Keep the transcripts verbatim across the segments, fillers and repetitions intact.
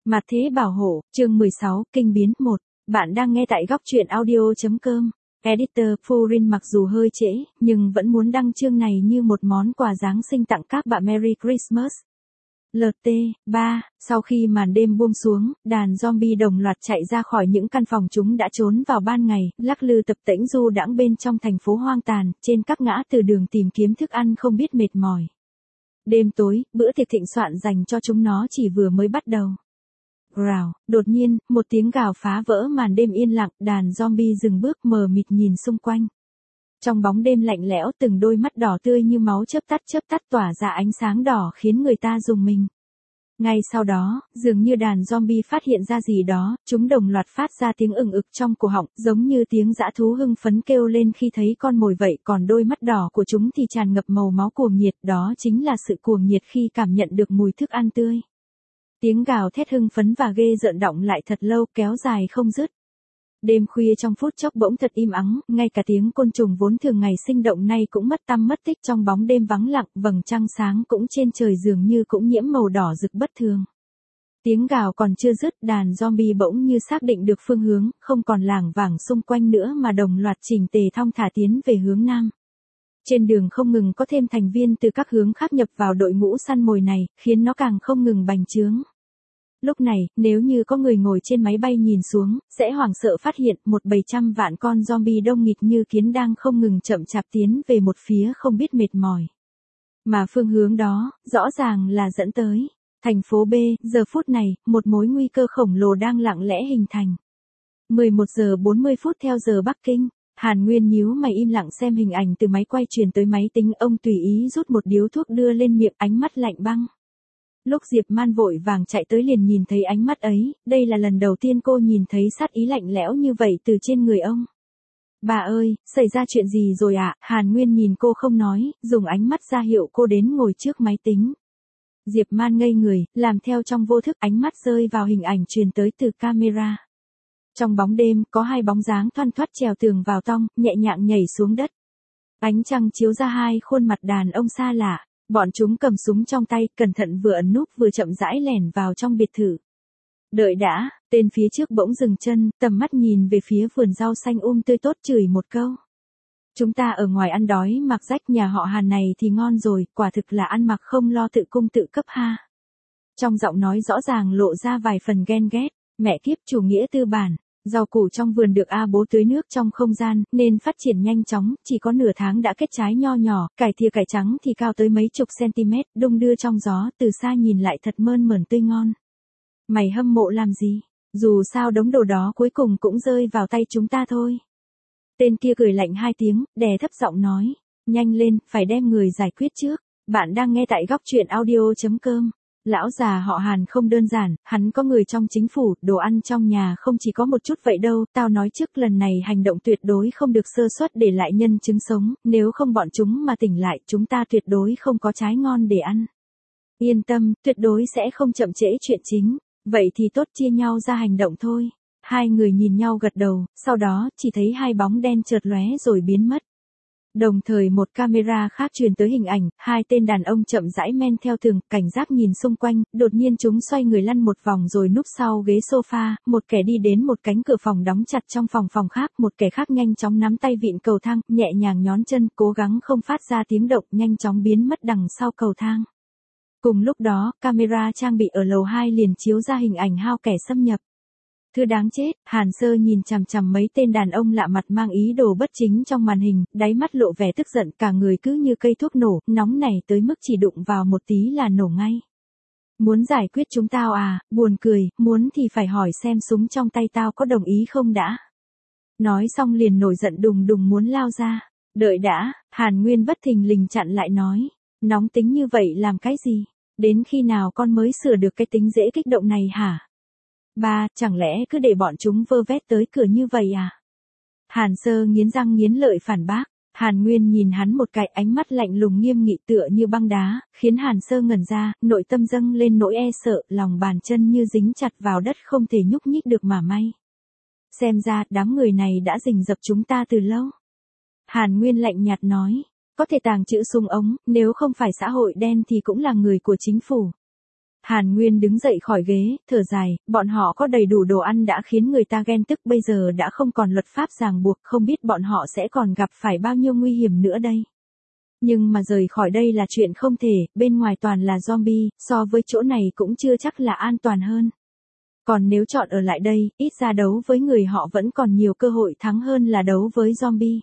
Mặt thế bảo hộ, chương mười sáu, kinh biến một. Bạn đang nghe tại góc truyện audio chấm com. Editor Furin mặc dù hơi trễ, nhưng vẫn muốn đăng chương này như một món quà Giáng sinh tặng các bạn Merry Christmas. lờ tê ba, sau khi màn đêm buông xuống, đàn zombie đồng loạt chạy ra khỏi những căn phòng chúng đã trốn vào ban ngày, lắc lư tập tễnh du đãng bên trong thành phố hoang tàn, trên các ngã từ đường tìm kiếm thức ăn không biết mệt mỏi. Đêm tối, bữa tiệc thịnh soạn dành cho chúng nó chỉ vừa mới bắt đầu. Rào, đột nhiên, một tiếng gào phá vỡ màn đêm yên lặng, đàn zombie dừng bước mờ mịt nhìn xung quanh. Trong bóng đêm lạnh lẽo, từng đôi mắt đỏ tươi như máu chớp tắt chớp tắt tỏa ra ánh sáng đỏ khiến người ta rùng mình. Ngay sau đó, dường như đàn zombie phát hiện ra gì đó, chúng đồng loạt phát ra tiếng ừng ực trong cổ họng, giống như tiếng dã thú hưng phấn kêu lên khi thấy con mồi vậy, còn đôi mắt đỏ của chúng thì tràn ngập màu máu cuồng nhiệt, đó chính là sự cuồng nhiệt khi cảm nhận được mùi thức ăn tươi. Tiếng gào thét hưng phấn và ghê rợn đọng lại thật lâu, kéo dài không dứt. Đêm khuya trong phút chốc bỗng thật im ắng, ngay cả tiếng côn trùng vốn thường ngày sinh động nay cũng mất tăm mất tích trong bóng đêm vắng lặng, vầng trăng sáng cũng trên trời dường như cũng nhiễm màu đỏ rực bất thường. Tiếng gào còn chưa dứt, đàn zombie bỗng như xác định được phương hướng, không còn lảng vảng xung quanh nữa mà đồng loạt chỉnh tề thong thả tiến về hướng nam. Trên đường không ngừng có thêm thành viên từ các hướng khác nhập vào đội ngũ săn mồi này, khiến nó càng không ngừng bành trướng. Lúc này, nếu như có người ngồi trên máy bay nhìn xuống, sẽ hoảng sợ phát hiện một bầy trăm vạn con zombie đông nghịt như kiến đang không ngừng chậm chạp tiến về một phía không biết mệt mỏi. Mà phương hướng đó, rõ ràng là dẫn tới thành phố B, giờ phút này, một mối nguy cơ khổng lồ đang lặng lẽ hình thành. mười một giờ bốn mươi phút theo giờ Bắc Kinh. Hàn Nguyên nhíu mày im lặng xem hình ảnh từ máy quay truyền tới máy tính, ông tùy ý rút một điếu thuốc đưa lên miệng, ánh mắt lạnh băng. Lúc Diệp Man vội vàng chạy tới liền nhìn thấy ánh mắt ấy, đây là lần đầu tiên cô nhìn thấy sát ý lạnh lẽo như vậy từ trên người ông. Bà ơi, xảy ra chuyện gì rồi ạ? À? Hàn Nguyên nhìn cô không nói, dùng ánh mắt ra hiệu cô đến ngồi trước máy tính. Diệp Man ngây người, làm theo trong vô thức, ánh mắt rơi vào hình ảnh truyền tới từ camera. Trong bóng đêm, có hai bóng dáng thoăn thoắt trèo tường vào tong, nhẹ nhàng nhảy xuống đất. Ánh trăng chiếu ra hai khuôn mặt đàn ông xa lạ. Bọn chúng cầm súng trong tay, cẩn thận vừa ẩn núp vừa chậm rãi lẻn vào trong biệt thự. Đợi đã, tên phía trước bỗng dừng chân, tầm mắt nhìn về phía vườn rau xanh um tươi tốt, chửi một câu. Chúng ta ở ngoài ăn đói mặc rách, nhà họ Hàn này thì ngon rồi, quả thực là ăn mặc không lo tự cung tự cấp ha. Trong giọng nói rõ ràng lộ ra vài phần ghen ghét, mẹ kiếp chủ nghĩa tư bản. Rau củ trong vườn được A bố tưới nước trong không gian, nên phát triển nhanh chóng, chỉ có nửa tháng đã kết trái nho nhỏ, cải thìa cải trắng thì cao tới mấy chục cm, đung đưa trong gió, từ xa nhìn lại thật mơn mởn tươi ngon. Mày hâm mộ làm gì? Dù sao đống đồ đó cuối cùng cũng rơi vào tay chúng ta thôi. Tên kia cười lạnh hai tiếng, đè thấp giọng nói, nhanh lên, phải đem người giải quyết trước. Bạn đang nghe tại góc truyện audio chấm com. Lão già họ Hàn không đơn giản, hắn có người trong chính phủ, đồ ăn trong nhà không chỉ có một chút vậy đâu, tao nói trước lần này hành động tuyệt đối không được sơ suất để lại nhân chứng sống, nếu không bọn chúng mà tỉnh lại, chúng ta tuyệt đối không có trái ngon để ăn. Yên tâm, tuyệt đối sẽ không chậm trễ chuyện chính, vậy thì tốt, chia nhau ra hành động thôi. Hai người nhìn nhau gật đầu, sau đó chỉ thấy hai bóng đen chợt lóe rồi biến mất. Đồng thời một camera khác truyền tới hình ảnh, hai tên đàn ông chậm rãi men theo tường, cảnh giác nhìn xung quanh, đột nhiên chúng xoay người lăn một vòng rồi núp sau ghế sofa, một kẻ đi đến một cánh cửa phòng đóng chặt trong phòng phòng khác, một kẻ khác nhanh chóng nắm tay vịn cầu thang, nhẹ nhàng nhón chân, cố gắng không phát ra tiếng động, nhanh chóng biến mất đằng sau cầu thang. Cùng lúc đó, camera trang bị ở lầu hai liền chiếu ra hình ảnh hao kẻ xâm nhập. Thứ đáng chết, Hàn Sơ nhìn chằm chằm mấy tên đàn ông lạ mặt mang ý đồ bất chính trong màn hình, đáy mắt lộ vẻ tức giận, cả người cứ như cây thuốc nổ, nóng nảy tới mức chỉ đụng vào một tí là nổ ngay. Muốn giải quyết chúng tao à, buồn cười, muốn thì phải hỏi xem súng trong tay tao có đồng ý không đã. Nói xong liền nổi giận đùng đùng muốn lao ra. Đợi đã, Hàn Nguyên bất thình lình chặn lại nói, nóng tính như vậy làm cái gì, đến khi nào con mới sửa được cái tính dễ kích động này hả? Ba, chẳng lẽ cứ để bọn chúng vơ vét tới cửa như vậy à? Hàn Sơ nghiến răng nghiến lợi phản bác. Hàn Nguyên nhìn hắn một cái, ánh mắt lạnh lùng nghiêm nghị tựa như băng đá, khiến Hàn Sơ ngẩn ra, nội tâm dâng lên nỗi e sợ, lòng bàn chân như dính chặt vào đất không thể nhúc nhích được mà may. Xem ra, đám người này đã rình rập chúng ta từ lâu. Hàn Nguyên lạnh nhạt nói, có thể tàng trữ súng ống, nếu không phải xã hội đen thì cũng là người của chính phủ. Hàn Nguyên đứng dậy khỏi ghế, thở dài, bọn họ có đầy đủ đồ ăn đã khiến người ta ghen tức, bây giờ đã không còn luật pháp ràng buộc, không biết bọn họ sẽ còn gặp phải bao nhiêu nguy hiểm nữa đây. Nhưng mà rời khỏi đây là chuyện không thể, bên ngoài toàn là zombie, so với chỗ này cũng chưa chắc là an toàn hơn. Còn nếu chọn ở lại đây, ít ra đấu với người họ vẫn còn nhiều cơ hội thắng hơn là đấu với zombie.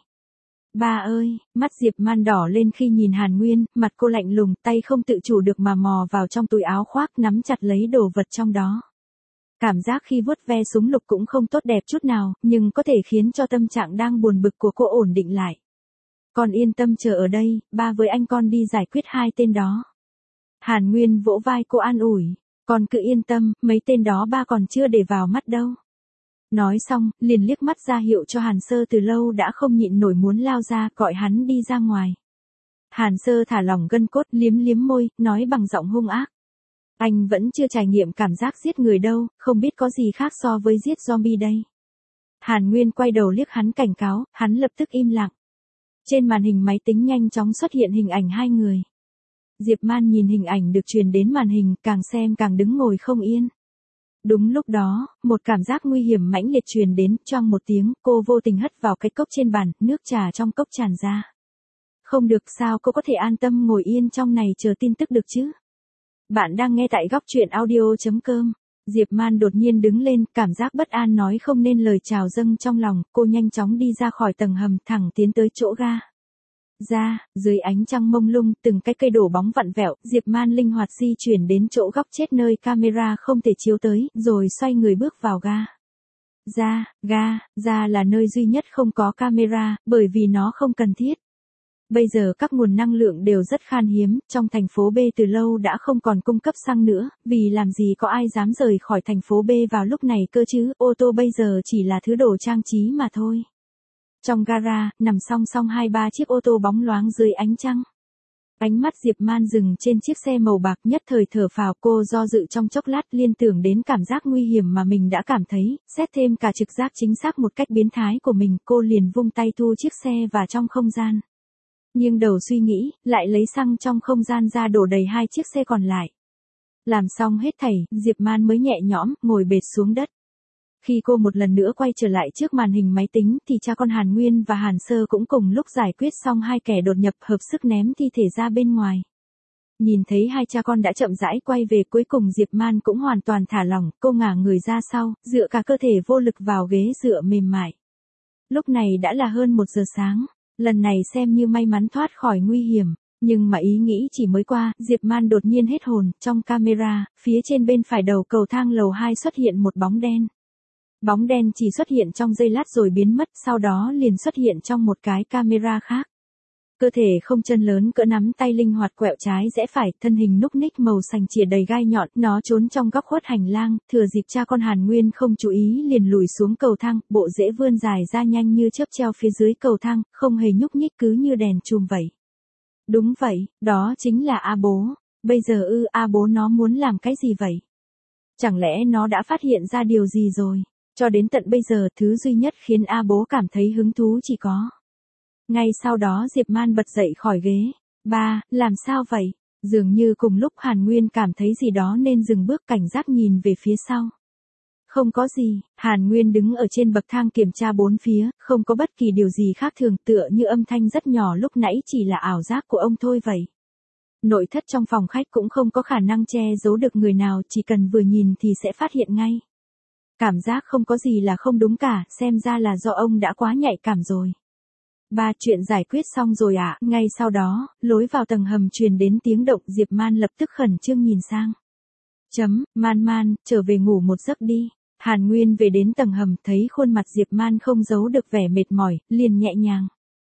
Ba ơi, mắt Diệp Man đỏ lên khi nhìn Hàn Nguyên, mặt cô lạnh lùng, tay không tự chủ được mà mò vào trong túi áo khoác nắm chặt lấy đồ vật trong đó. Cảm giác khi vuốt ve súng lục cũng không tốt đẹp chút nào, nhưng có thể khiến cho tâm trạng đang buồn bực của cô ổn định lại. Con yên tâm chờ ở đây, ba với anh con đi giải quyết hai tên đó. Hàn Nguyên vỗ vai cô an ủi, con cứ yên tâm, mấy tên đó ba còn chưa để vào mắt đâu. Nói xong, liền liếc mắt ra hiệu cho Hàn Sơ từ lâu đã không nhịn nổi muốn lao ra, gọi hắn đi ra ngoài. Hàn Sơ thả lỏng gân cốt, liếm liếm môi, nói bằng giọng hung ác. Anh vẫn chưa trải nghiệm cảm giác giết người đâu, không biết có gì khác so với giết zombie đây. Hàn Nguyên quay đầu liếc hắn cảnh cáo, hắn lập tức im lặng. Trên màn hình máy tính nhanh chóng xuất hiện hình ảnh hai người. Diệp Man nhìn hình ảnh được truyền đến màn hình, càng xem càng đứng ngồi không yên. Đúng lúc đó, một cảm giác nguy hiểm mãnh liệt truyền đến, choang một tiếng, cô vô tình hất vào cái cốc trên bàn, nước trà trong cốc tràn ra. Không được, sao cô có thể an tâm ngồi yên trong này chờ tin tức được chứ? Bạn đang nghe tại góc truyện audio chấm com. Diệp Man đột nhiên đứng lên, cảm giác bất an nói không nên lời trào dâng trong lòng, cô nhanh chóng đi ra khỏi tầng hầm, thẳng tiến tới chỗ ga. Ra, dưới ánh trăng mông lung, từng cái cây đổ bóng vặn vẹo, Diệp Man linh hoạt di chuyển đến chỗ góc chết nơi camera không thể chiếu tới, rồi xoay người bước vào ga. Ra, ga, ra là nơi duy nhất không có camera, bởi vì nó không cần thiết. Bây giờ các nguồn năng lượng đều rất khan hiếm, trong thành phố B từ lâu đã không còn cung cấp xăng nữa, vì làm gì có ai dám rời khỏi thành phố B vào lúc này cơ chứ, ô tô bây giờ chỉ là thứ đồ trang trí mà thôi. Trong gara, nằm song song hai ba chiếc ô tô bóng loáng dưới ánh trăng. Ánh mắt Diệp Man dừng trên chiếc xe màu bạc, nhất thời thở phào, cô do dự trong chốc lát, liên tưởng đến cảm giác nguy hiểm mà mình đã cảm thấy, xét thêm cả trực giác chính xác một cách biến thái của mình, cô liền vung tay thu chiếc xe vào trong không gian. Nhưng đầu suy nghĩ, lại lấy xăng trong không gian ra đổ đầy hai chiếc xe còn lại. Làm xong hết thảy, Diệp Man mới nhẹ nhõm, ngồi bệt xuống đất. Khi cô một lần nữa quay trở lại trước màn hình máy tính thì cha con Hàn Nguyên và Hàn Sơ cũng cùng lúc giải quyết xong hai kẻ đột nhập, hợp sức ném thi thể ra bên ngoài. Nhìn thấy hai cha con đã chậm rãi quay về, cuối cùng Diệp Man cũng hoàn toàn thả lỏng, cô ngả người ra sau, dựa cả cơ thể vô lực vào ghế dựa mềm mại. Lúc này đã là hơn một giờ sáng, lần này xem như may mắn thoát khỏi nguy hiểm. Nhưng mà ý nghĩ chỉ mới qua, Diệp Man đột nhiên hết hồn, trong camera, phía trên bên phải đầu cầu thang lầu hai xuất hiện một bóng đen. Bóng đen chỉ xuất hiện trong giây lát rồi biến mất, sau đó liền xuất hiện trong một cái camera khác. Cơ thể không chân lớn cỡ nắm tay, linh hoạt quẹo trái rẽ phải, thân hình núc ních màu sành chìa đầy gai nhọn, nó trốn trong góc khuất hành lang, thừa dịp cha con Hàn Nguyên không chú ý liền lùi xuống cầu thang, bộ rễ vươn dài ra nhanh như chớp treo phía dưới cầu thang, không hề nhúc nhích, cứ như đèn chùm vậy. Đúng vậy, đó chính là A bố. Bây giờ ư, A bố nó muốn làm cái gì vậy? Chẳng lẽ nó đã phát hiện ra điều gì rồi? Cho đến tận bây giờ, thứ duy nhất khiến A bố cảm thấy hứng thú chỉ có. Ngay sau đó Diệp Man bật dậy khỏi ghế. Ba, làm sao vậy? Dường như cùng lúc Hàn Nguyên cảm thấy gì đó nên dừng bước, cảnh giác nhìn về phía sau. Không có gì, Hàn Nguyên đứng ở trên bậc thang kiểm tra bốn phía, không có bất kỳ điều gì khác thường, tựa như âm thanh rất nhỏ lúc nãy chỉ là ảo giác của ông thôi vậy. Nội thất trong phòng khách cũng không có khả năng che giấu được người nào, chỉ cần vừa nhìn thì sẽ phát hiện ngay. Cảm giác không có gì là không đúng cả, xem ra là do ông đã quá nhạy cảm rồi. Ba, chuyện giải quyết xong rồi ạ. À? Ngay sau đó, lối vào tầng hầm truyền đến tiếng động, Diệp Man lập tức khẩn trương nhìn sang. Chấm, Man Man, trở về ngủ một giấc đi. Hàn Nguyên về đến tầng hầm, thấy khuôn mặt Diệp Man không giấu được vẻ mệt mỏi, liền nhẹ nhàng.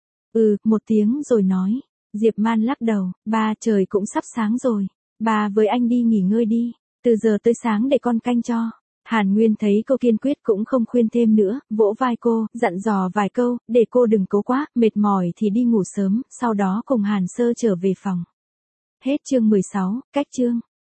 Ừ, một tiếng rồi nói. Diệp Man lắc đầu, ba, trời cũng sắp sáng rồi. Ba với anh đi nghỉ ngơi đi, từ giờ tới sáng để con canh cho. Hàn Nguyên thấy cô kiên quyết cũng không khuyên thêm nữa, vỗ vai cô, dặn dò vài câu, để cô đừng cố quá, mệt mỏi thì đi ngủ sớm, sau đó cùng Hàn Sơ trở về phòng. Hết chương mười sáu, cách chương.